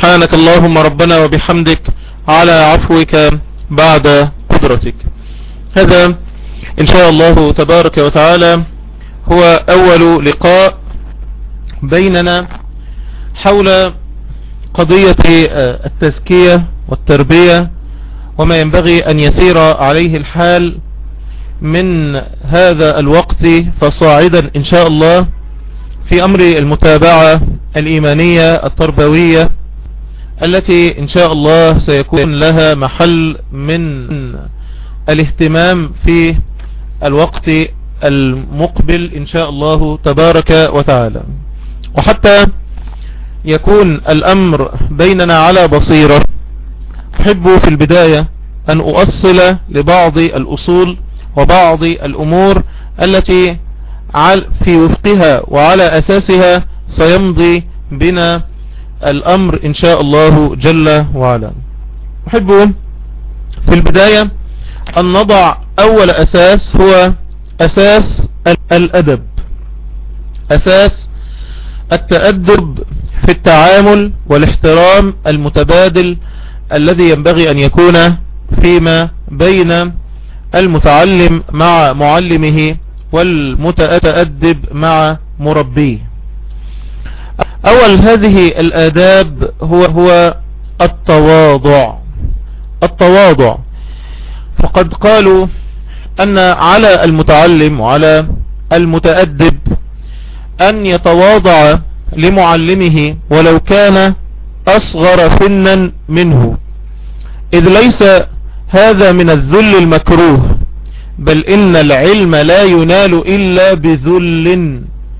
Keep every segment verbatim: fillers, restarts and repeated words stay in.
سبحانك اللهم ربنا وبحمدك على عفوك بعد قدرتك. هذا إن شاء الله تبارك وتعالى هو أول لقاء بيننا حول قضية التزكية والتربية وما ينبغي أن يسير عليه الحال من هذا الوقت فصاعدا إن شاء الله في أمر المتابعة الإيمانية التربوية التي إن شاء الله سيكون لها محل من الاهتمام في الوقت المقبل إن شاء الله تبارك وتعالى. وحتى يكون الأمر بيننا على بصيرة أحب في البداية أن أؤصل لبعض الأصول وبعض الأمور التي في وفقها وعلى أساسها سيمضي بنا الأمر إن شاء الله جل وعلا. أحب في البداية أن نضع أول أساس هو أساس الأدب، أساس التأدب في التعامل والاحترام المتبادل الذي ينبغي أن يكون فيما بين المتعلم مع معلمه والمتأدب مع مربيه. أول هذه الآداب هو هو التواضع. التواضع فقد قالوا أن على المتعلم وعلى المتأدب أن يتواضع لمعلمه ولو كان أصغر سنا منه، إذ ليس هذا من الذل المكروه، بل إن العلم لا ينال إلا بذل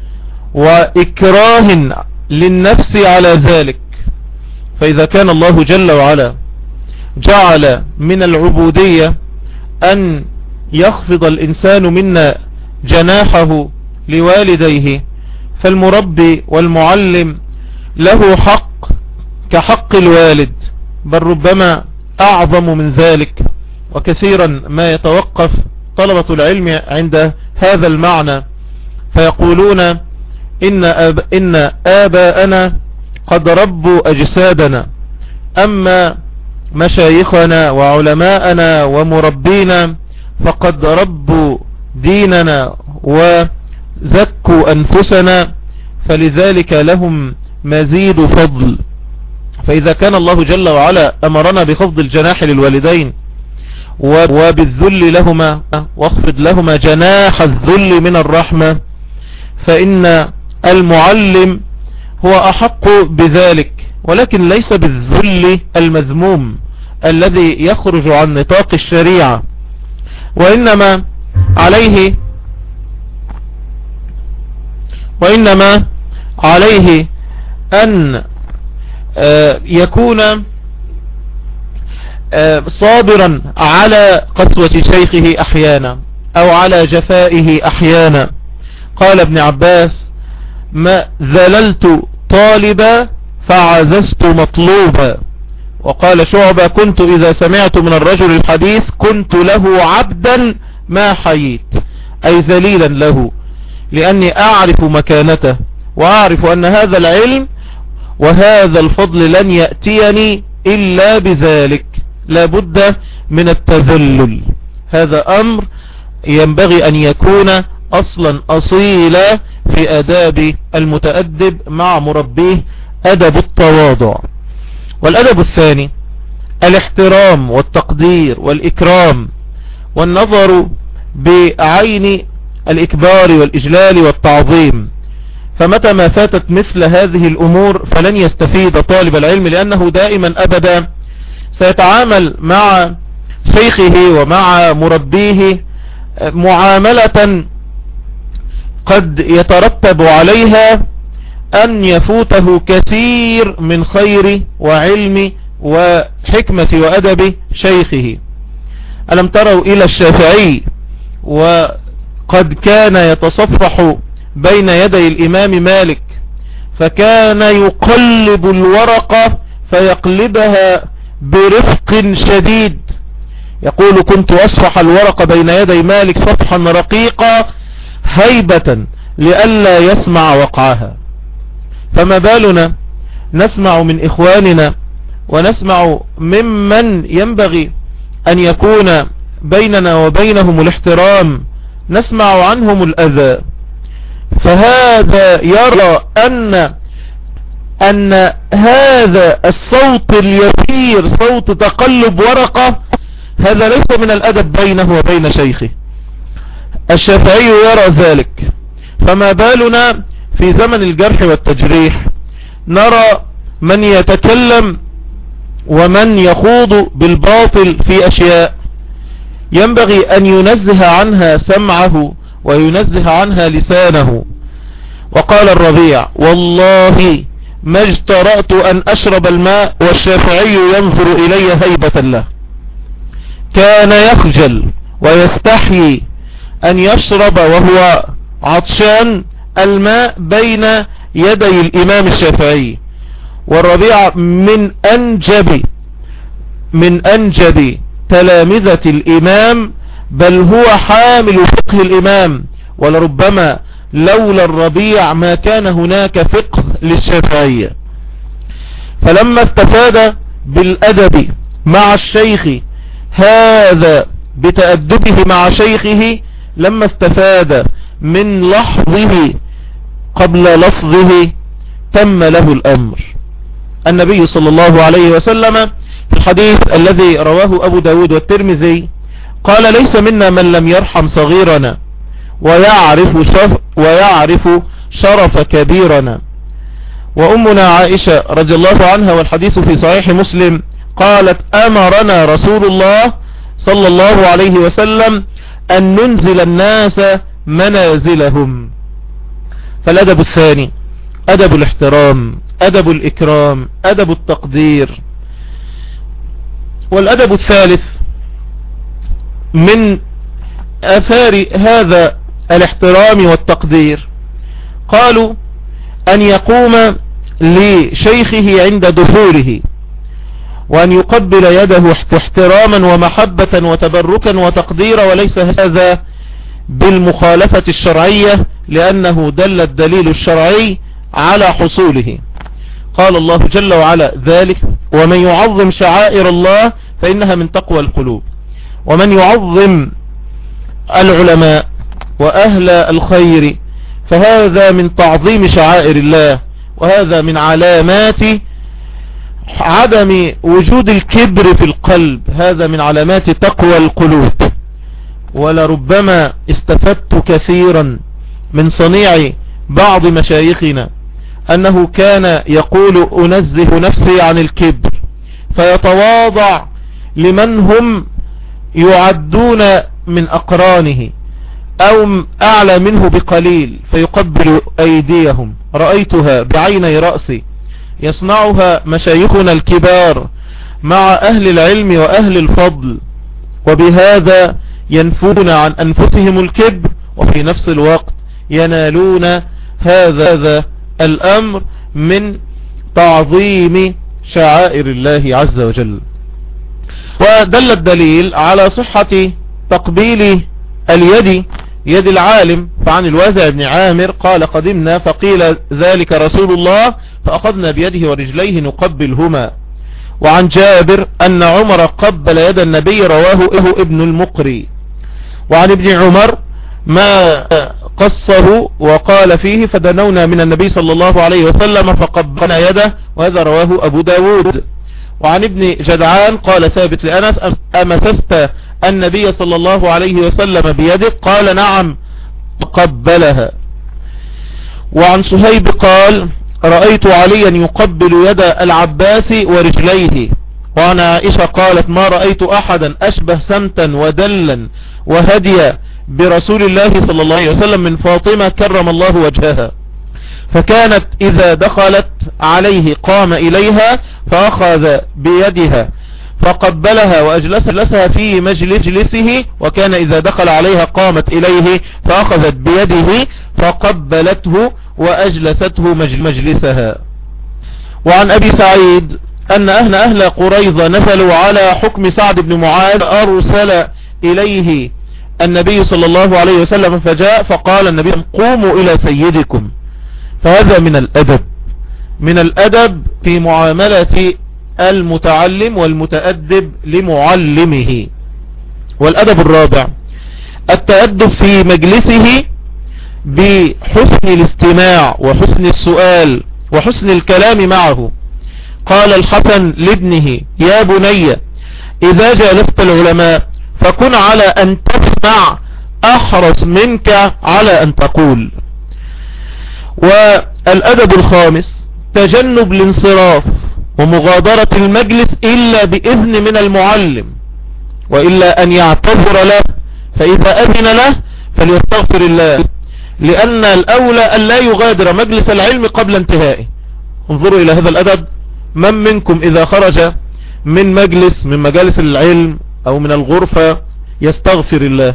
وإكراه للنفس على ذلك. فإذا كان الله جل وعلا جعل من العبودية أن يخفض الإنسان منا جناحه لوالديه، فالمربي والمعلم له حق كحق الوالد، بل ربما أعظم من ذلك. وكثيرا ما يتوقف طلبة العلم عند هذا المعنى فيقولون إن, آب إن آباءنا قد ربوا أجسادنا، أما مشايخنا وعلماءنا ومربينا فقد ربوا ديننا وزكوا أنفسنا، فلذلك لهم مزيد فضل. فإذا كان الله جل وعلا أمرنا بخفض الجناح للوالدين وبالذل لهما واخفض لهما جناح الذل من الرحمة، فإن المعلم هو أحق بذلك، ولكن ليس بالذل المذموم الذي يخرج عن نطاق الشريعة، وإنما عليه وإنما عليه أن يكون صابرا على قسوة شيخه أحيانا أو على جفائه أحيانا. قال ابن عباس: ما ذللت طالبا فعززت مطلوبا. وقال شعبة: كنت إذا سمعت من الرجل الحديث كنت له عبدا ما حييت، أي ذليلا له، لأني أعرف مكانته وأعرف أن هذا العلم وهذا الفضل لن يأتيني إلا بذلك، لا بد من التذلل. هذا أمر ينبغي أن يكون أصلا أصيلا في آداب المتأدب مع مربيه، أدب التواضع. والأدب الثاني الاحترام والتقدير والإكرام والنظر بعين الإكبار والإجلال والتعظيم. فمتى ما فاتت مثل هذه الأمور فلن يستفيد طالب العلم، لأنه دائما أبدا سيتعامل مع شيخه ومع مربيه معاملة قد يترتب عليها أن يفوته كثير من خير وعلم وحكمة وأدب شيخه. ألم تروا إلى الشافعي وقد كان يتصفح بين يدي الإمام مالك، فكان يقلب الورقة فيقلبها برفق شديد. يقول: كنت أصفح الورقة بين يدي مالك صفحا رقيقا هيبة لئلا يسمع وقعها. فما بالنا نسمع من إخواننا ونسمع ممن ينبغي أن يكون بيننا وبينهم الاحترام، نسمع عنهم الأذى، فهذا يرى أن أن هذا الصوت اليسير صوت تقلب ورقة، هذا ليس من الأدب بينه وبين شيخه. الشافعي يرى ذلك، فما بالنا في زمن الجرح والتجريح نرى من يتكلم ومن يخوض بالباطل في أشياء ينبغي أن ينزه عنها سمعه وينزه عنها لسانه. وقال الربيع: والله ما اجترأت أن أشرب الماء والشافعي ينظر إلي هيبة له. كان يخجل ويستحيي أن يشرب وهو عطشان الماء بين يدي الإمام الشافعي. والربيع من أنجب من أنجب تلامذة الإمام، بل هو حامل فقه الإمام، ولربما لولا الربيع ما كان هناك فقه للشافعية. فلما استفاد بالأدب مع الشيخ هذا بتأدبه مع شيخه، لما استفاد من لحظه قبل لفظه تم له الأمر. النبي صلى الله عليه وسلم في الحديث الذي رواه أبو داود والترمذي قال: ليس منا من لم يرحم صغيرنا ويعرف شرف, ويعرف شرف كبيرنا. وأمنا عائشة رضي الله عنها والحديث في صحيح مسلم قالت: أمرنا رسول الله صلى الله عليه وسلم أن ننزل الناس منازلهم. فالأدب الثاني أدب الاحترام، أدب الإكرام، أدب التقدير. والأدب الثالث من آثار هذا الاحترام والتقدير قالوا أن يقوم لشيخه عند دخوله وأن يقبل يده احتراما ومحبة وتبركا وتقديرا، وليس هذا بالمخالفة الشرعية لأنه دل الدليل الشرعي على حصوله. قال الله جل وعلا ذلك: ومن يعظم شعائر الله فإنها من تقوى القلوب. ومن يعظم العلماء وأهل الخير فهذا من تعظيم شعائر الله، وهذا من علامات عدم وجود الكبر في القلب، هذا من علامات تقوى القلوب. ولربما استفدت كثيرا من صنيع بعض مشايخنا أنه كان يقول: أنزه نفسي عن الكبر، فيتواضع لمن هم يعدون من أقرانه أو أعلى منه بقليل فيقبل أيديهم. رأيتها بعيني رأسي يصنعها مشايخنا الكبار مع أهل العلم وأهل الفضل، وبهذا ينفون عن أنفسهم الكبر وفي نفس الوقت ينالون هذا الأمر من تعظيم شعائر الله عز وجل. ودل الدليل على صحة تقبيل اليد يد العالم، فعن الوازع بن عامر قال: قدمنا فقيل ذلك رسول الله فأخذنا بيده ورجليه نقبلهما. وعن جابر أن عمر قبل يد النبي، رواه ابن المقري. وعن ابن عمر ما قصه وقال فيه: فدنونا من النبي صلى الله عليه وسلم فقبلنا يده، وهذا رواه أبو داود. وعن ابن جدعان قال ثابت لأنس: أمسست النبي صلى الله عليه وسلم بيدك؟ قال: نعم قبلها. وعن صهيب قال: رأيت عليا يقبل يد العباس ورجليه. وعن عائشة قالت: ما رأيت أحدا أشبه سمتا ودلا وهديا برسول الله صلى الله عليه وسلم من فاطمة كرم الله وجهها. فكانت إذا دخلت عليه قام إليها فأخذ بيدها فقبلها وأجلسها في مجلسه، وكان إذا دخل عليها قامت إليه فأخذت بيده فقبلته وأجلسته مجلسها. وعن أبي سعيد أن أهل أهل قريظة نزلوا على حكم سعد بن معاذ، أرسل إليه النبي صلى الله عليه وسلم فجاء فقال النبي: قوموا إلى سيدكم. فهذا من الأدب من الأدب في معاملة المتعلم والمتأدب لمعلمه. والأدب الرابع التأدب في مجلسه بحسن الاستماع وحسن السؤال وحسن الكلام معه. قال الحسن لابنه: يا بني إذا جالست العلماء فكن على أن تسمع أحرص منك على أن تقول. والأدب الخامس تجنب الانصراف ومغادرة المجلس إلا بإذن من المعلم، وإلا أن يعتذر له، فإذا أذن له فليستغفر الله، لأن الأولى أن لا يغادر مجلس العلم قبل انتهائه. انظروا إلى هذا الأدب. من منكم إذا خرج من مجلس من مجالس العلم أو من الغرفة يستغفر الله؟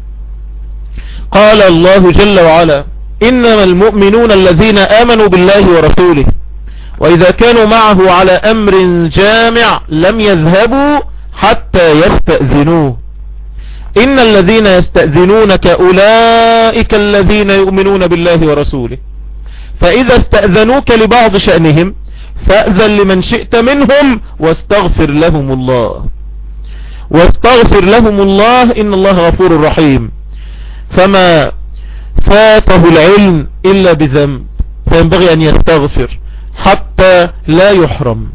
قال الله جل وعلا: إنما المؤمنون الذين آمنوا بالله ورسوله وإذا كانوا معه على أمر جامع لم يذهبوا حتى يستأذنوه. إن الذين يستأذنونك أولئك الذين يؤمنون بالله ورسوله فإذا استأذنوك لبعض شأنهم فأذن لمن شئت منهم واستغفر لهم الله واستغفر لهم الله إن الله غفور رحيم. فما فاته العلم إلا بذنب فينبغي أن يستغفر حتى لا يحرم.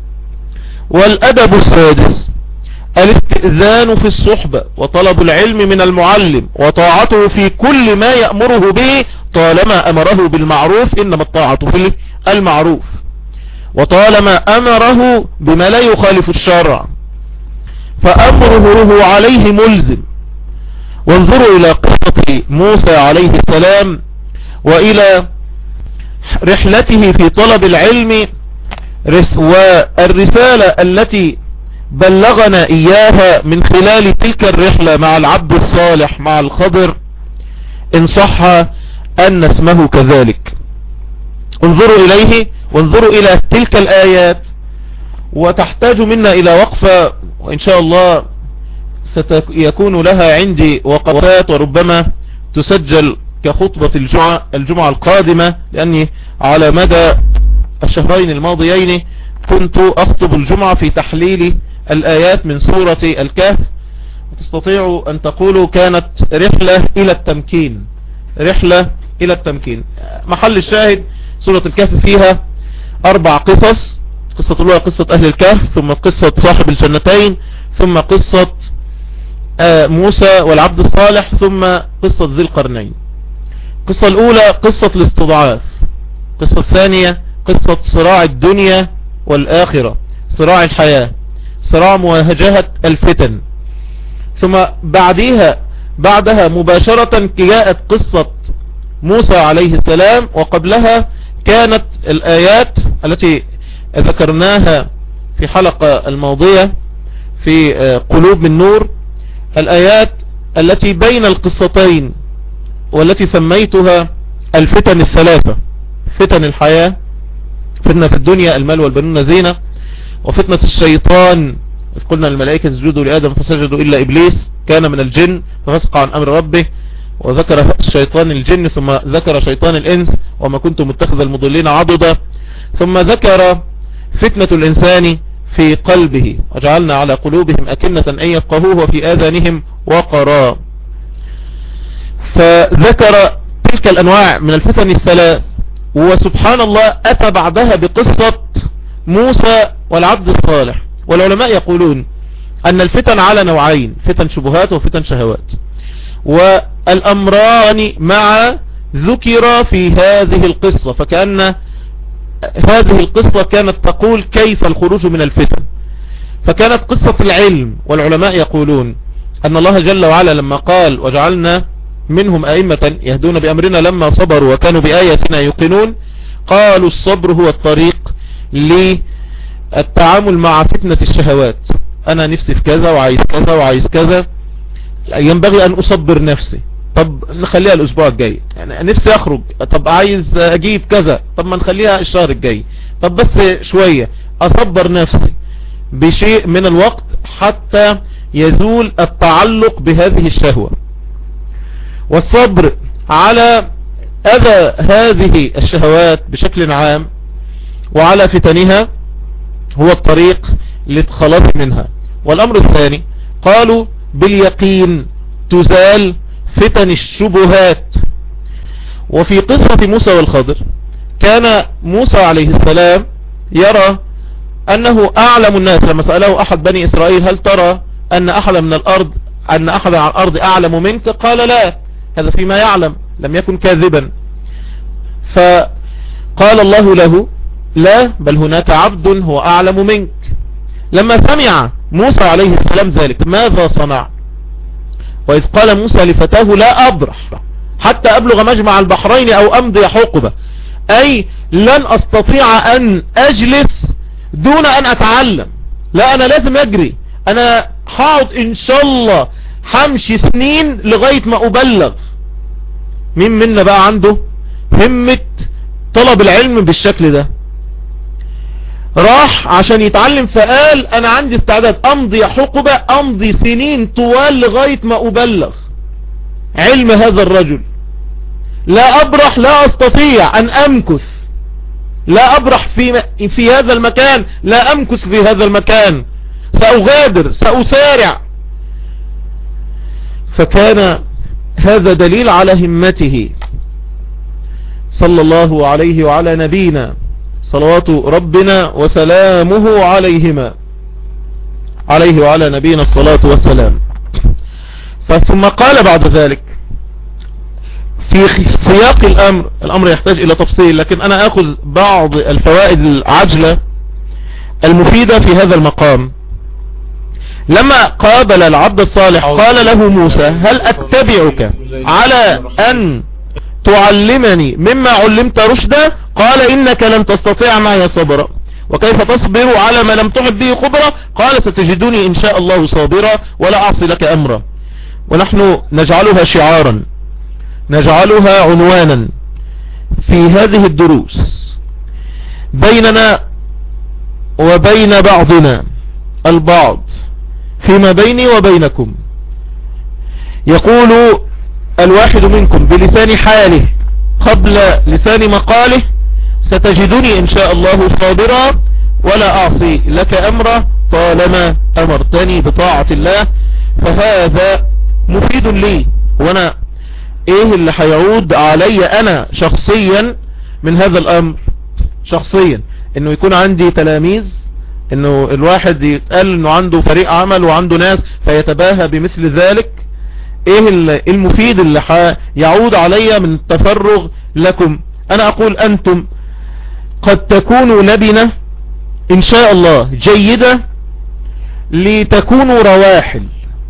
والأدب السادس الاستئذان في الصحبة وطلب العلم من المعلم وطاعته في كل ما يأمره به طالما أمره بالمعروف، إنما الطاعة في المعروف، وطالما أمره بما لا يخالف الشرع فأمره عليه ملزم. وانظروا إلى قصة موسى عليه السلام وإلى رحلته في طلب العلم والرسالة التي بلغنا إياها من خلال تلك الرحلة مع العبد الصالح مع الخضر، إن صح أن اسمه كذلك. انظروا إليه وانظروا إلى تلك الآيات، وتحتاج منا إلى وقفة، وإن شاء الله سيكون لها عندي وقفات وربما تسجل كخطبة الجمعة, الجمعة القادمة، لأني على مدى الشهرين الماضيين كنت أخطب الجمعة في تحليل الآيات من سورة الكهف. وتستطيعوا أن تقولوا كانت رحلة إلى التمكين، رحلة إلى التمكين. محل الشاهد سورة الكهف فيها أربع قصص: قصة الأولى قصة أهل الكهف، ثم قصة صاحب الجنتين، ثم قصة موسى والعبد الصالح، ثم قصة ذي القرنين. القصة الأولى قصة الاستضعاف، القصة الثانية قصة صراع الدنيا والآخرة، صراع الحياة، صراع مواجهة الفتن. ثم بعدها بعدها مباشرة جاءت قصة موسى عليه السلام، وقبلها كانت الآيات التي ذكرناها في حلقة الماضية في قلوب من نور، الآيات التي بين القصتين والتي سميتها الفتن الثلاثة: فتن الحياة، فتنة في الدنيا المال والبنون زينة، وفتنة الشيطان إذ قلنا للملائكة اسجدوا لآدم فسجدوا إلا إبليس كان من الجن ففسق عن أمر ربه، وذكر شيطان الجن، ثم ذكر شيطان الإنس وما كنت متخذ المضلين عضدا، ثم ذكر فتنة الإنسان في قلبه وجعلنا على قلوبهم أكنة أن يفقهوه وفي آذانهم وقرا. فذكر تلك الأنواع من الفتن الثلاث، وسبحان الله أتى بعدها بقصة موسى والعبد الصالح. والعلماء يقولون أن الفتن على نوعين: فتن شبهات وفتن شهوات، والأمران مع ذكر في هذه القصة، فكأن هذه القصة كانت تقول كيف الخروج من الفتن. فكانت قصة العلم، والعلماء يقولون أن الله جل وعلا لما قال وجعلنا منهم أئمة يهدون بأمرنا لما صبروا وكانوا بآياتنا يوقنون، قالوا الصبر هو الطريق للتعامل مع فتنة الشهوات. أنا نفسي في كذا وعايز كذا وعايز كذا، ينبغي أن أصبر نفسي. طب نخليها الأسبوع الجاي، يعني نفسي أخرج، طب عايز أجيب كذا، طب ما نخليها الشهر الجاي، طب بس شوية أصبر نفسي بشيء من الوقت حتى يزول التعلق بهذه الشهوة. والصبر على أذى هذه الشهوات بشكل عام وعلى فتنها هو الطريق للخلاص منها. والأمر الثاني قالوا باليقين تزال فتن الشبهات. وفي قصة موسى والخضر كان موسى عليه السلام يرى أنه أعلم الناس، لما سأله أحد بني إسرائيل هل ترى أن أحد من الأرض أن أحد على الأرض أعلم منك؟ قال لا، هذا فيما يعلم، لم يكن كاذبا. فقال الله له لا، بل هناك عبد هو أعلم منك. لما سمع موسى عليه السلام ذلك ماذا صنع؟ وإذ قال موسى لفتاه لا أبرح حتى أبلغ مجمع البحرين أو أمضي حقبة، أي لن أستطيع أن أجلس دون أن أتعلم، لا أنا لازم أجري، أنا حاض إن شاء الله حمشي سنين لغاية ما أبلغ. مين منا بقى عنده همة طلب العلم بالشكل ده؟ راح عشان يتعلم فقال أنا عندي استعداد أمضي حقبة، أمضي سنين طوال لغاية ما أبلغ علم هذا الرجل. لا أبرح، لا أستطيع أن أمكث، لا أبرح في, في هذا المكان، لا أمكث في هذا المكان، سأغادر، سأسارع. فكان هذا دليل على همته صلى الله عليه وعلى نبينا صلوات ربنا وسلامه عليهما، عليه وعلى نبينا الصلاة والسلام. ثم قال بعد ذلك في سياق الأمر، الأمر يحتاج إلى تفصيل، لكن أنا أخذ بعض الفوائد العجلة المفيدة في هذا المقام. لما قابل العبد الصالح قال له موسى هل أتبعك على أن تعلمني مما علمت رشدا؟ قال إنك لن تستطيع معي صبرا، وكيف تصبر على ما لم تحط به خبرا؟ قال ستجدني إن شاء الله صابرا ولا أعصي لك أمرا. ونحن نجعلها شعارا، نجعلها عنوانا في هذه الدروس بيننا وبين بعضنا البعض، فيما بيني وبينكم. يقول الواحد منكم بلسان حاله قبل لسان مقاله ستجدني إن شاء الله صابرا ولا أعصي لك أمرا طالما أمرتني بطاعة الله. فهذا مفيد لي، وانا ايه اللي هيعود علي انا شخصيا من هذا الامر؟ شخصيا انه يكون عندي تلاميذ، انه الواحد يتقال انه عنده فريق عمل وعنده ناس فيتباهى بمثل ذلك. ايه المفيد اللي يعود علي من التفرغ لكم؟ انا اقول انتم قد تكونوا لبنة ان شاء الله جيدة لتكونوا رواحل،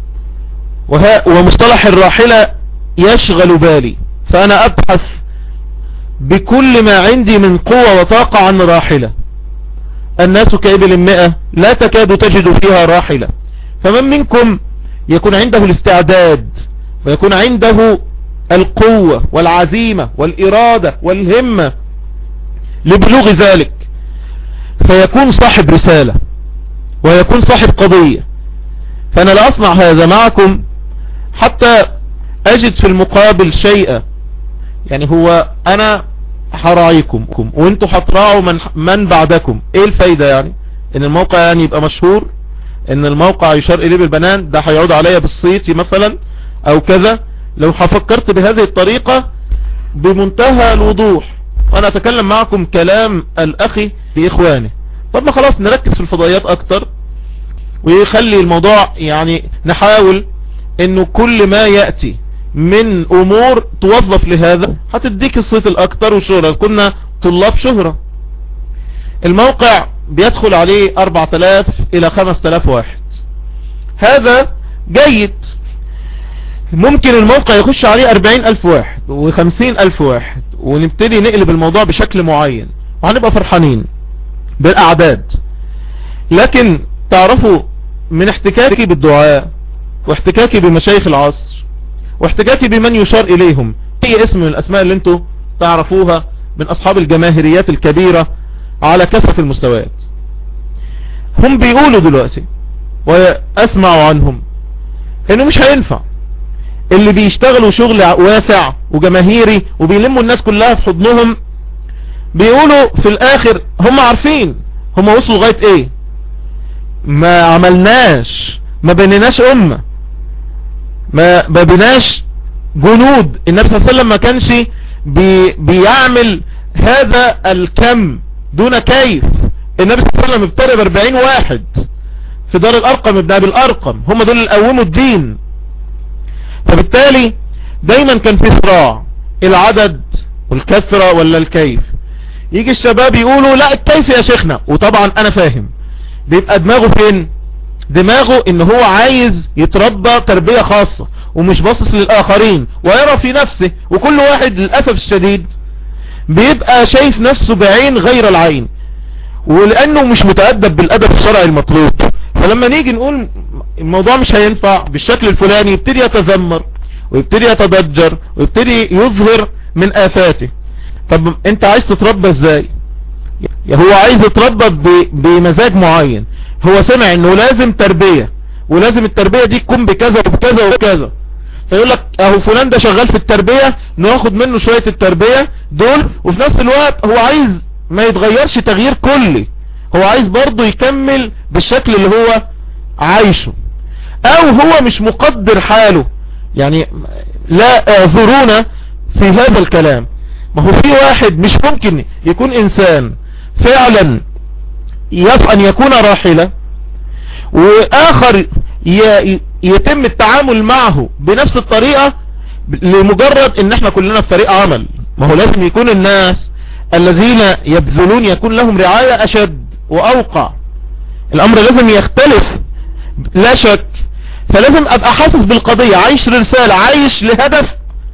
ومصطلح الراحلة يشغل بالي، فأنا أبحث بكل ما عندي من قوة وطاقة عن راحلة. الناس كإبل مئة لا تكاد تجد فيها راحلة. فمن منكم يكون عنده الاستعداد ويكون عنده القوة والعزيمة والإرادة والهمة لبلوغ ذلك، فيكون صاحب رسالة ويكون صاحب قضية. فأنا لا أصنع هذا معكم حتى أجد في المقابل شيئا، يعني هو أنا هراعيكم وانتوا هتراعوا من, من بعدكم. ايه الفايدة يعني؟ ان الموقع يعني يبقى مشهور، ان الموقع يشار اليه بالبنان، ده هيعود عليا بالصيتي مثلا او كذا. لو فكرت بهذه الطريقة بمنتهى الوضوح وانا اتكلم معكم كلام الاخي باخوانه، طب ما خلاص نركز في الفضائيات اكتر ويخلي الموضوع، يعني نحاول انه كل ما يأتي من امور توظف لهذا هتديك الصيت الاكتر والشهرة. كنا طلاب شهرة، الموقع بيدخل عليه اربعة الاف الى خمسة الاف واحد، هذا جيد. ممكن الموقع يخش عليه اربعين الف واحد وخمسين الف واحد، ونبتدي نقلب الموضوع بشكل معين وهنبقى فرحانين بالاعداد. لكن تعرفوا من احتكاكي بالدعاء واحتكاكي بمشايخ العصر واحتكاكي بمن يشار اليهم، اي اسم من الاسماء اللي انتوا تعرفوها من اصحاب الجماهيريات الكبيرة على كافة المستويات، هم بيقولوا دلوقتي واسمعوا عنهم انه مش هينفع اللي بيشتغلوا شغل واسع وجماهيري وبيلموا الناس كلها في حضنهم بيقولوا في الاخر هم عارفين هم وصلوا لغاية ايه. ما عملناش ما بنيناش امة، ما بنيناش جنود. النبي صلى الله عليه وسلم ما كانش بي بيعمل هذا الكم دون كيف. النبي صلى الله عليه وسلم ابتدى باربعين واحد في دار الارقم، ابن ابي الارقم، هم دول اللي قوموا الدين. فبالتالي دايما كان في صراع العدد والكثرة ولا الكيف. يجي الشباب يقولوا لا الكيف يا شيخنا، وطبعا انا فاهم بيبقى دماغه فين، دماغه ان هو عايز يتربى تربية خاصة ومش باصص للاخرين ويرى في نفسه. وكل واحد للأسف الشديد بيبقى شايف نفسه بعين غير العين، ولانه مش متأدب بالادب الشرعي المطلوب. فلما نيجي نقول الموضوع مش هينفع بالشكل الفلاني يبتدي يتذمر ويبتدي يتضجر ويبتدي يظهر من آفاته. طب انت عايز تتربى ازاي؟ هو عايز يتربى بمزاج معين، هو سمع انه لازم تربية ولازم التربية دي تكون بكذا وبكذا وكذا، فيقول لك اهو فلان ده شغال في التربية ناخد منه شوية التربية دول. وفي نفس الوقت هو عايز ما يتغيرش تغيير كلي، هو عايز برضه يكمل بالشكل اللي هو عايشه، او هو مش مقدر حاله. يعني لا اعذرونا في هذا الكلام. ما هو في واحد مش ممكن يكون انسان فعلا يسعى ان يكون راحلة، واخر يتم التعامل معه بنفس الطريقة لمجرد ان احنا كلنا في فريق عمل. ما هو لازم يكون الناس الذين يبذلون يكون لهم رعاية اشد واوقع. الامر لازم يختلف لا شك. فلازم ابقى حاسس بالقضية، عايش رسالة، عايش لهدف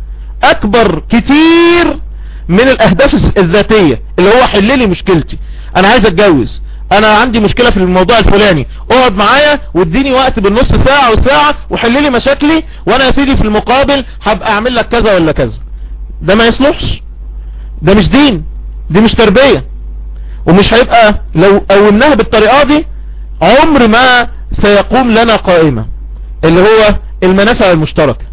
اكبر كتير من الاهداف الذاتية اللي هو حل لي مشكلتي. انا عايز اتجوز، انا عندي مشكلة في الموضوع الفلاني، اقعد معايا واديني وقت بالنص ساعة وساعة وحل لي مشاكلي، وانا يا سيدي في المقابل هبقى اعمل لك كذا ولا كذا. ده ما يصلحش، ده مش دين، دي مش تربية. ومش هيبقى لو قومناها بالطريقة دي عمر ما سيقوم لنا قائمة اللي هو المنافع المشتركة.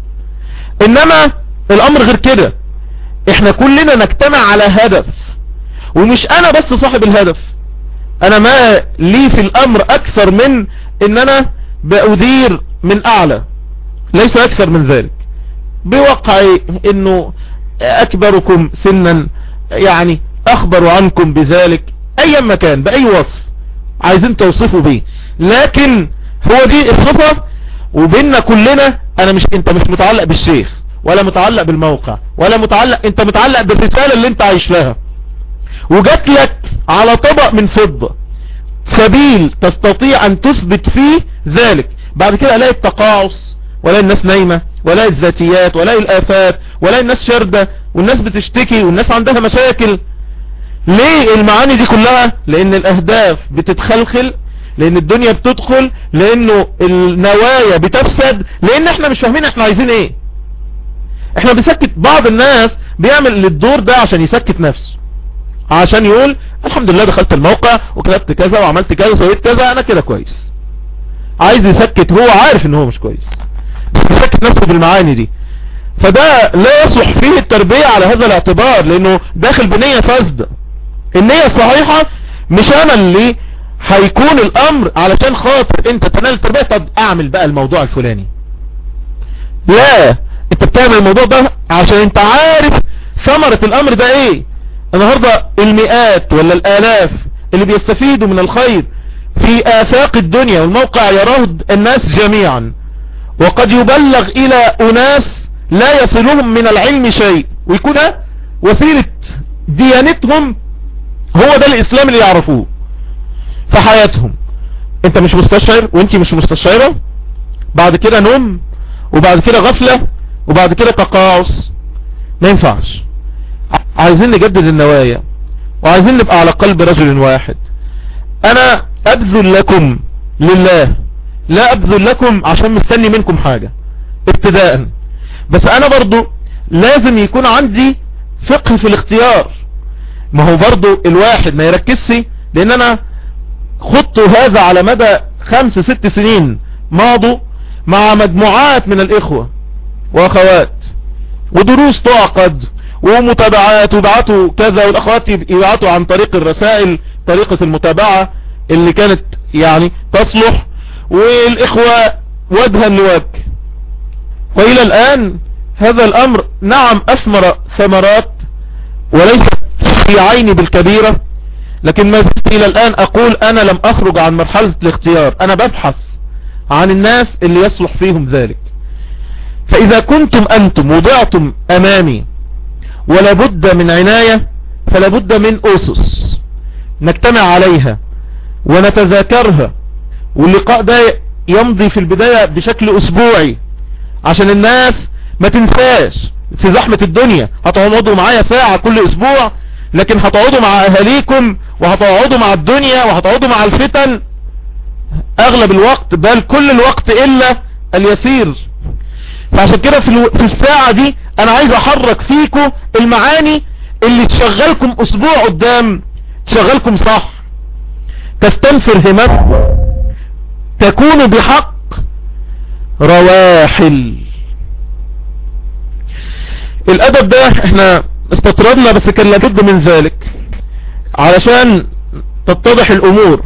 انما الامر غير كده، احنا كلنا نجتمع على هدف، ومش انا بس صاحب الهدف. انا ما لي في الامر اكثر من ان انا بأدير من اعلى، ليس اكثر من ذلك. بوقع انه اكبركم سنا يعني اخبر عنكم بذلك اي مكان باي وصف عايزين توصفوا بيه، لكن هو دي الصفة. وبيننا كلنا انا مش انت مش متعلق بالشيخ ولا متعلق بالموقع ولا متعلق، انت متعلق بالرسالة اللي انت عايش لها، وجات لك على طبق من فضة سبيل تستطيع ان تثبت فيه ذلك. بعد كده الاقي التقاعس، ولا الناس نايمة، ولا الذاتيات، ولا الافات، ولا الناس شردة، والناس بتشتكي، والناس عندها مشاكل. ليه المعاني دي كلها؟ لان الاهداف بتتخلخل، لان الدنيا بتدخل، لانه النوايا بتفسد، لان احنا مش فاهمين احنا عايزين ايه. احنا بنسكت بعض الناس بيعمل للدور ده عشان يسكت نفسه، عشان يقول الحمد لله دخلت الموقع وكتبت كذا وعملت كذا وسويت كذا انا كده كويس. عايز يسكت، هو عارف ان هو مش كويس، يسكت نفسه بالمعاني دي. فده لا يصلح فيه التربية على هذا الاعتبار، لانه داخل بنية فاسدة. النية الصحيحة مش انا اللي هيكون الامر علشان خاطر انت تنال التربية طب اعمل بقى الموضوع الفلاني. لا، انت بتعمل الموضوع ده عشان انت عارف ثمرة الامر ده ايه. النهاردة المئات ولا الالاف اللي بيستفيدوا من الخير في آفاق الدنيا والموقع يراه الناس جميعا، وقد يبلغ الى اناس لا يصلهم من العلم شيء، ويكون وسيلة ديانتهم هو ده الاسلام اللي يعرفوه في حياتهم. انت مش مستشعر وانت مش مستشعرة، بعد كده نوم، وبعد كده غفلة، وبعد كده تقاعس. ما ينفعش. عايزين نجدد النوايا، وعايزين نبقى على قلب رجل واحد. انا ابذل لكم لله، لا ابذل لكم عشان مستني منكم حاجة ابتداء. بس انا برضو لازم يكون عندي فقه في الاختيار. ما هو برضو الواحد ما يركزش، لان انا خدت هذا على مدى خمس ست سنين ماضوا مع مجموعات من الاخوة واخوات، ودروس تعقد ومتابعات ويبعتوا كذا، والاخوات يبعتوا عن طريق الرسائل طريقة المتابعة اللي كانت يعني تصلح، والاخوة وجها لوجه. والى الان هذا الامر نعم اثمر ثمرات وليس في عيني بالكبيرة، لكن ما زلت الى الان اقول انا لم اخرج عن مرحلة الاختيار، انا ببحث عن الناس اللي يصلح فيهم ذلك. فاذا كنتم انتم وضعتم امامي ولا بد من عناية، فلا بد من اسس نجتمع عليها ونتذاكرها، واللقاء ده يمضي في البداية بشكل اسبوعي عشان الناس ما تنساش في زحمة الدنيا. هتقعدوا معايا ساعة كل اسبوع، لكن هتقعدوا مع اهاليكم وهتقعدوا مع الدنيا وهتقعدوا مع الفتن اغلب الوقت، بل كل الوقت الا اليسير. فعشان كده في, الو... في الساعة دي انا عايز احرك فيكم المعاني اللي تشغلكم اسبوع قدام، تشغلكم صح، تستنفر همتكم، تكونوا بحق رواحل. الادب ده احنا استطردنا بس كان لابد من ذلك علشان تتضح الامور.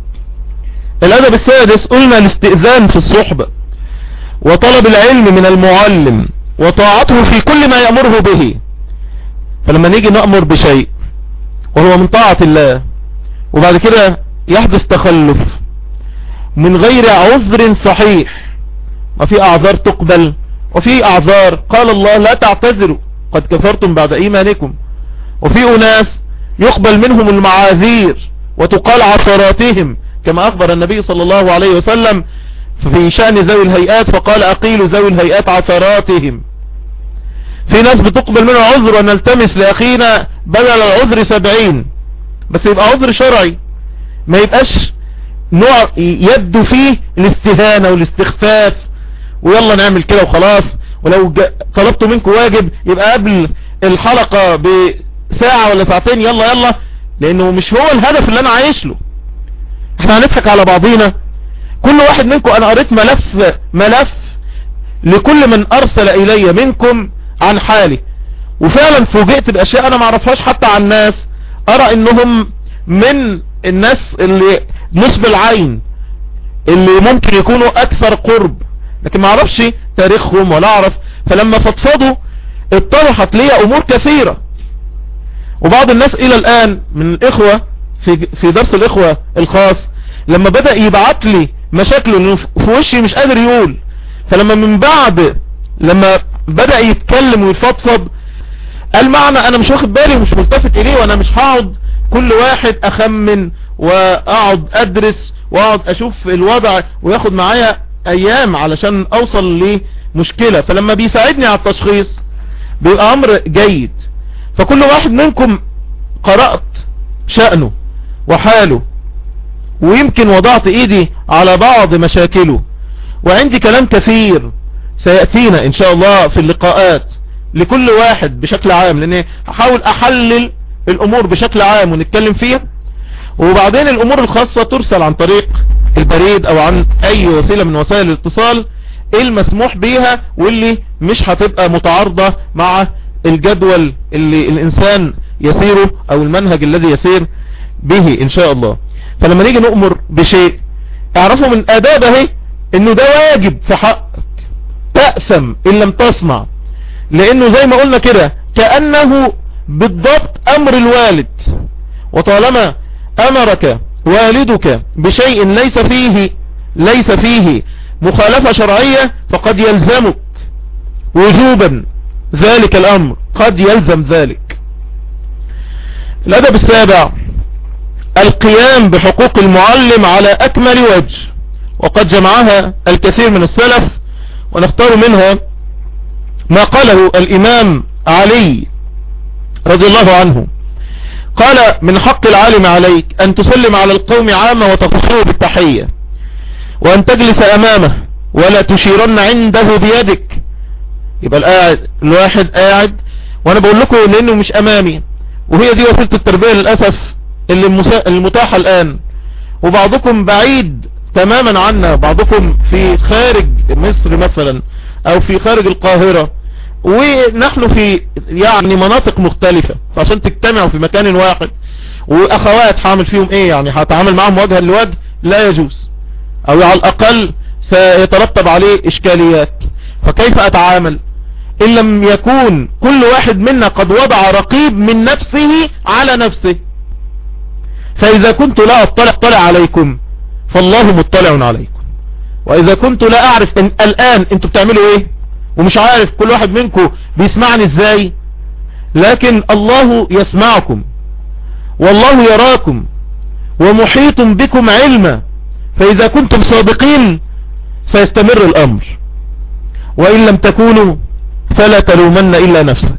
الادب السادس قلنا الاستئذان في الصحبة، وطلب العلم من المعلم، وطاعته في كل ما يأمره به. فلما نيجي نأمر بشيء وهو من طاعة الله وبعد كده يحدث تخلف من غير عذر صحيح، وفي اعذار تقبل وفي اعذار قال الله لا تعتذروا قد كفرتم بعد ايمانكم، وفي اناس يقبل منهم المعاذير وتقال عثراتهم كما اخبر النبي صلى الله عليه وسلم في شأن ذوي الهيئات فقال اقيلوا ذوي الهيئات عثراتهم. في ناس بتقبل منه عذر ونلتمس لاخينا بدل العذر سبعين، بس يبقى عذر شرعي، ما يبقاش نوع يبدو فيه الاستهانة والاستخفاف ويلا نعمل كده وخلاص. ولو طلبت منكم واجب يبقى قبل الحلقة بساعة ولا ساعتين يلا يلا، لانه مش هو الهدف اللي انا عايش له. احنا هنضحك على بعضينا. كل واحد منكم انا قريت ملف ملف لكل من ارسل الي منكم عن حالي، وفعلا فوجئت باشياء انا معرفهاش حتى عن ناس ارى انهم من الناس اللي نصب العين اللي ممكن يكونوا اكثر قرب، لكن ما اعرفش تاريخهم ولا اعرف. فلما فضفضوا اتضحت لي امور كثيرة. وبعض الناس الى الان من الاخوة في في درس الاخوة الخاص لما بدأ يبعت لي مشاكله انه في وشي مش قادر يقول، فلما من بعد لما بدأ يتكلم ويفضفض قال معنى انا مش واخد بالي ومش ملتفت اليه، وانا مش هقعد كل واحد اخمن واقعد ادرس واقعد اشوف الوضع وياخد معايا ايام علشان اوصل لمشكلة. فلما بيساعدني على التشخيص بيبقى امر جيد. فكل واحد منكم قرأت شأنه وحاله، ويمكن وضعت ايدي على بعض مشاكله، وعندي كلام كثير سيأتينا ان شاء الله في اللقاءات لكل واحد بشكل عام، لاني هحاول احلل الامور بشكل عام ونتكلم فيها، وبعدين الامور الخاصة ترسل عن طريق البريد او عن اي وسيلة من وسائل الاتصال ايه المسموح بيها واللي مش هتبقى متعارضة مع الجدول اللي الانسان يسيره او المنهج الذي يسير به ان شاء الله. فلما نيجي نؤمر بشيء اعرفوا من ادابه انه ده واجب في حقك، تأثم ان لم تصنع، لانه زي ما قلنا كده كأنه بالضبط امر الوالد، وطالما امرك والدك بشيء ليس فيه ليس فيه مخالفة شرعية فقد يلزمك وجوبا ذلك الامر، قد يلزم ذلك. الادب السابع القيام بحقوق المعلم على اكمل وجه، وقد جمعها الكثير من السلف، ونختار منها ما قاله الامام علي رضي الله عنه. قال من حق العالم عليك ان تسلم على القوم عامة وتخصه بالتحية، وان تجلس امامه ولا تشيرن عنده بيدك. يبقى القاعد الواحد قاعد وانا بقول لكم لانه مش امامي، وهي دي وسيلة التربية للأسف اللي المتاحة الان، وبعضكم بعيد تماما عنا، بعضكم في خارج مصر مثلا او في خارج القاهرة ونحن في يعني مناطق مختلفة، فعشان تجتمعوا في مكان واحد واخوات هعمل فيهم ايه؟ يعني هتعامل معهم وجها لوجه؟ لا يجوز، او على الاقل سيترتب عليه اشكاليات. فكيف اتعامل ان لم يكون كل واحد منا قد وضع رقيب من نفسه على نفسه؟ فاذا كنت لا اطلع, أطلع عليكم فالله مطلع عليكم، واذا كنت لا اعرف إن الان انتوا بتعملوا ايه، ومش عارف كل واحد منكم بيسمعني ازاي، لكن الله يسمعكم والله يراكم ومحيط بكم علما. فاذا كنتم صادقين سيستمر الامر، وان لم تكونوا فلا تلومن الا نفسك.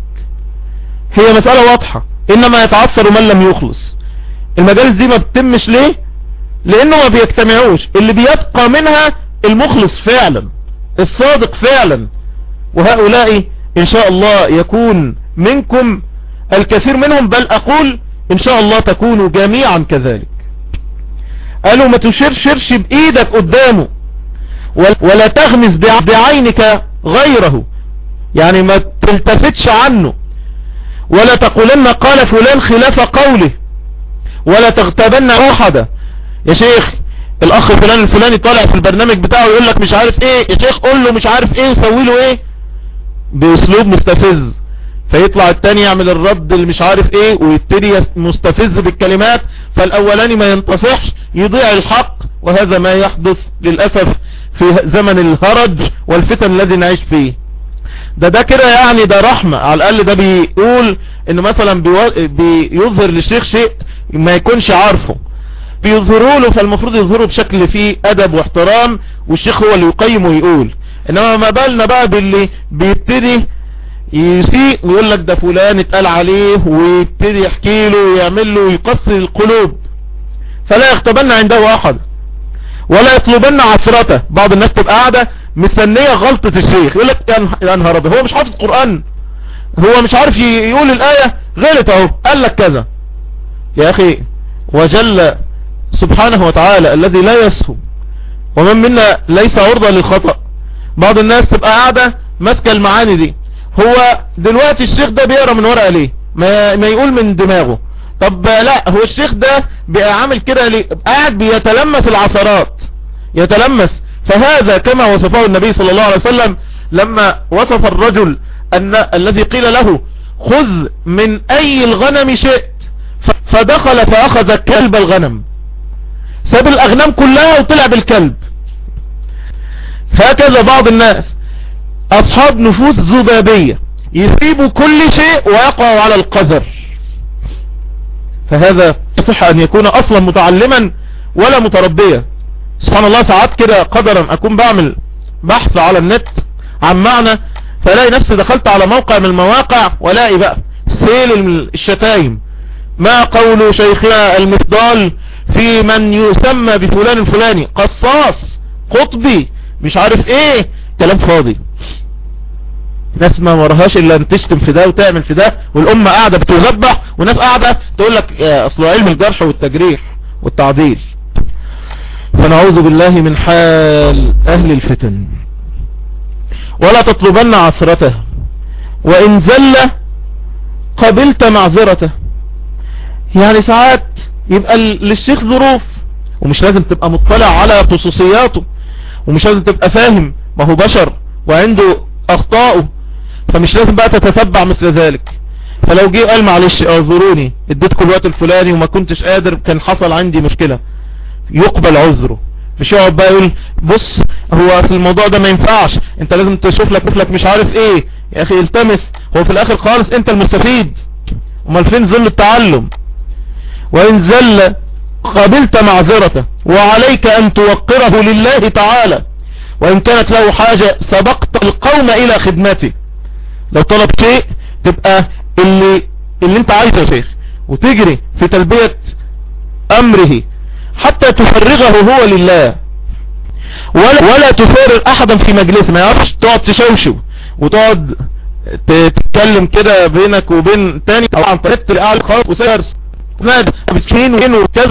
هي مسألة واضحة، انما يتعثر من لم يخلص. المجالس دي ما بتتمش ليه؟ لانه ما بيجتمعوش اللي بيبقى منها المخلص فعلا الصادق فعلا، وهؤلاء ان شاء الله يكون منكم الكثير منهم، بل اقول ان شاء الله تكونوا جميعا كذلك. قالوا ما تشرشرش بايدك قدامه ولا تغمز بعينك غيره، يعني ما تلتفتش عنه، ولا تقولن قال فلان خلاف قوله، ولا تغتابن احدا. يا شيخ الاخ فلان الفلاني طالع في البرنامج بتاعه يقول لك مش عارف ايه، يا شيخ قول له مش عارف ايه وسوي له ايه باسلوب مستفز، فيطلع التاني يعمل الرد اللي مش عارف ايه ويبتدي مستفز بالكلمات، فالاولاني ما ينتصحش يضيع الحق. وهذا ما يحدث للأسف في زمن الهرج والفتن الذي نعيش فيه. ده ده كده يعني ده رحمة، على الاقل ده بيقول ان مثلا بيظهر للشيخ شيء ما يكونش عارفه، بيظهروا له، فالمفروض يظهروا بشكل فيه ادب واحترام، والشيخ هو اللي يقيم ويقول. انما ما بالنا بقى باللي بيبتدي يسيء ويقول لك ده فلان اتقال عليه، ويبتدي يحكي له ويعمل له ويقصر القلوب. فلا يغتبن عنده احد ولا يطلبن عثرته. بعض الناس تبقى قاعده مستنيه غلطه الشيخ، يقول لك يا نهار ابيض هو مش حافظ قران، هو مش عارف يقول الايه، غلط اهو قال لك كذا. يا اخي وجل سبحانه وتعالى الذي لا يسهو، ومن منا ليس عرضة للخطأ. بعض الناس تبقى قاعدة ماسكه المعاني دي، هو دلوقتي الشيخ ده بيقرأ من ورقة ليه؟ ما, ما يقول من دماغه. طب لا، هو الشيخ ده بقى عامل كده ليه؟ قاعد بيتلمس العثرات، يتلمس. فهذا كما وصفه النبي صلى الله عليه وسلم لما وصف الرجل أن الذي قيل له خذ من أي الغنم شئت، فدخل فأخذ كلب الغنم، ساب الأغنام كلها وطلع بالكلب. هكذا بعض الناس أصحاب نفوس ذبابية يسيبوا كل شيء ويقعوا على القذر. فهذا يصح أن يكون أصلا متعلما ولا متربية. سبحان الله، ساعات كده قدرا أكون بعمل بحث على النت عن معنى، فلاقي نفسي دخلت على موقع من المواقع ولاقي بقى سيل الشتايم، ما قول شيخنا المفضال في من يسمى بفلان الفلاني، قصاص، قطبي، مش عارف ايه، كلام فاضي. ناس ما مرهاش الا ان تشتم في ده وتعمل في ده، والامة قاعدة بتذبح، وناس قاعدة تقول لك اصله علم الجرح والتجريح والتعديل. فنعوذ بالله من حال اهل الفتن. ولا تطلبن عثرته، وان زل قبلت معذرته. يعني ساعات يبقى للشيخ ظروف، ومش لازم تبقى مطلع على خصوصياته، ومش لازم تبقى فاهم، ما هو بشر وعنده اخطاؤه، فمش لازم بقى تتتبع مثل ذلك. فلو جه قال معلش اعذروني اديتكم الوقت الفلاني وما كنتش قادر، كان حصل عندي مشكلة، يقبل عذره. مش يقعد بقى يقول بص هو في الموضوع ده ما ينفعش، انت لازم تشوف لك تشوف لك مش عارف ايه. يا اخي التمس، هو في الاخر خالص انت المستفيد، امال فين ذل التعلم؟ وان زل قبلت معذرته، وعليك ان توقره لله تعالى، وان كانت له حاجة سبقت القوم الى خدمته. لو طلب شيء تبقى اللي اللي انت عايزه يا شيخ، وتجري في تلبية امره حتى تفرغه هو لله، ولا, ولا تفرغ احدا في مجلس. ما يعرفش تقعد تشوشو وتقعد تتكلم كده بينك وبين تاني او عن طريق الاعلى خالص وسير بتكين وين وكذا،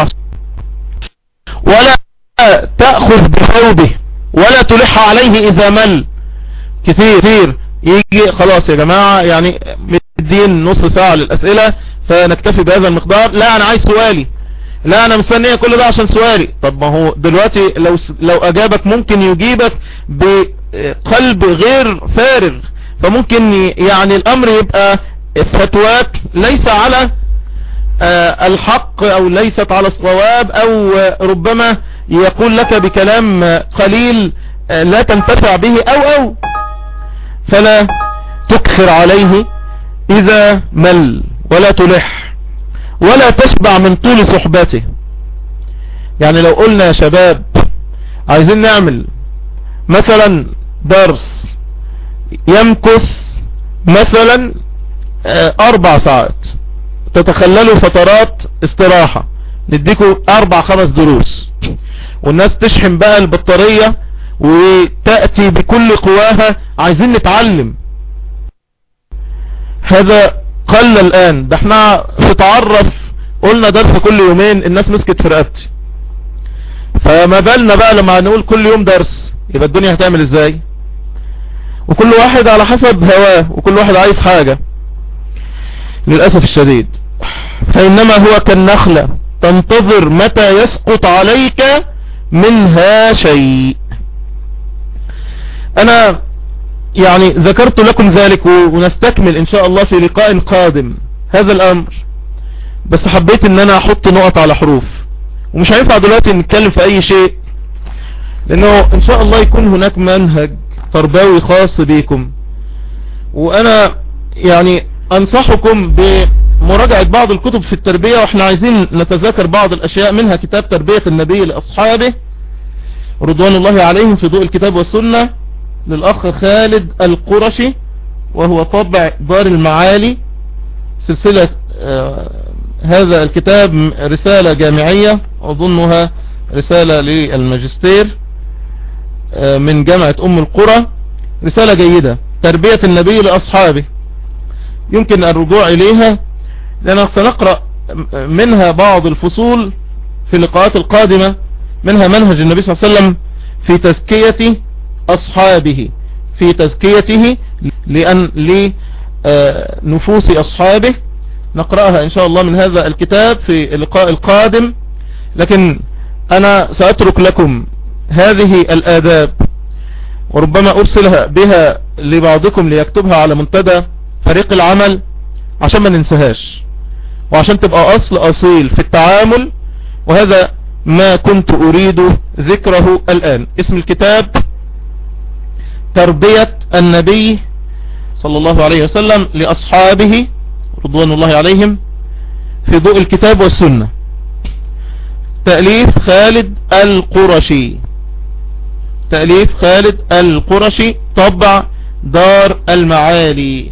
ولا تأخذ بفوضه، ولا تلح عليه اذا مل. كثير كثير يجي خلاص يا جماعة يعني مدين نص ساعة للأسئلة فنكتفي بهذا المقدار، لا انا عايز سؤالي، لا انا مستنيه كل ده عشان سؤالي. طب ما هو دلوقتي لو لو اجابك ممكن يجيبك بقلب غير فارغ، فممكن يعني الامر يبقى فتواك ليس على الحق او ليست على الصواب، او ربما يقول لك بكلام قليل لا تنتفع به او او فلا تكثر عليه اذا مل، ولا تلح، ولا تشبع من طول صحبته. يعني لو قلنا يا شباب عايزين نعمل مثلا درس يمكث مثلا اربع ساعات، تتخللوا فترات استراحة، نديكوا اربع خمس دروس، والناس تشحن بقى البطارية وتأتي بكل قواها عايزين نتعلم. هذا قل الآن، ده احنا تتعرف قلنا درس كل يومين الناس مسكت في رقبتي، فما بالنا بقى لما نقول كل يوم درس، يبقى الدنيا هتعمل ازاي؟ وكل واحد على حسب هواه، وكل واحد عايز حاجة للأسف الشديد. فإنما هو كالنخلة تنتظر متى يسقط عليك منها شيء. انا يعني ذكرت لكم ذلك، ونستكمل ان شاء الله في لقاء قادم هذا الامر، بس حبيت ان انا احط نقط على حروف، ومش هينفع دلوقتي نتكلم في اي شيء، لانه ان شاء الله يكون هناك منهج تربوي خاص بيكم. وانا يعني انصحكم بمراجعة بعض الكتب في التربية، واحنا عايزين نتذاكر بعض الاشياء، منها كتاب تربية النبي لاصحابه رضوان الله عليهم في ضوء الكتاب والسنة للاخ خالد القرشي، وهو طبع دار المعالي، سلسلة آه هذا الكتاب رسالة جامعية اظنها رسالة للماجستير آه من جامعة ام القرى، رسالة جيدة تربية النبي لاصحابه، يمكن الرجوع اليها، لأننا سنقرأ منها بعض الفصول في اللقاءات القادمة، منها منهج النبي صلى الله عليه وسلم في تزكية أصحابه، في تزكيته لأن لنفوس أصحابه، نقرأها إن شاء الله من هذا الكتاب في اللقاء القادم. لكن أنا سأترك لكم هذه الآداب، وربما أرسلها بها لبعضكم ليكتبها على منتدى فريق العمل عشان ما ننساهاش، وعشان تبقى أصل أصيل في التعامل. وهذا ما كنت أريد ذكره الآن. اسم الكتاب تربية النبي صلى الله عليه وسلم لأصحابه رضوان الله عليهم في ضوء الكتاب والسنة، تأليف خالد القرشي، تأليف خالد القرشي، طبع دار المعالي.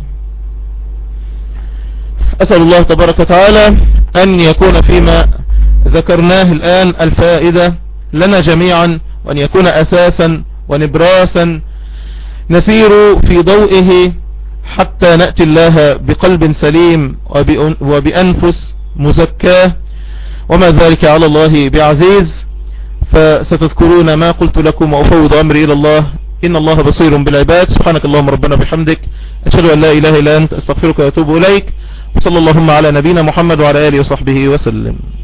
أسأل الله تبارك وتعالى أن يكون فيما ذكرناه الآن الفائدة لنا جميعا، وأن يكون أساسا ونبراسا نسير في ضوئه حتى نأتي الله بقلب سليم وبأنفس مزكاه، وما ذلك على الله بعزيز. فستذكرون ما قلت لكم، وأفوض أمري إلى الله، إن الله بصير بالعباد. سبحانك اللهم ربنا بحمدك، أشهد أن لا إله إلا أنت، أستغفرك وأتوب إليك، وصلى اللهم على نبينا محمد وعلى آله وصحبه وسلم.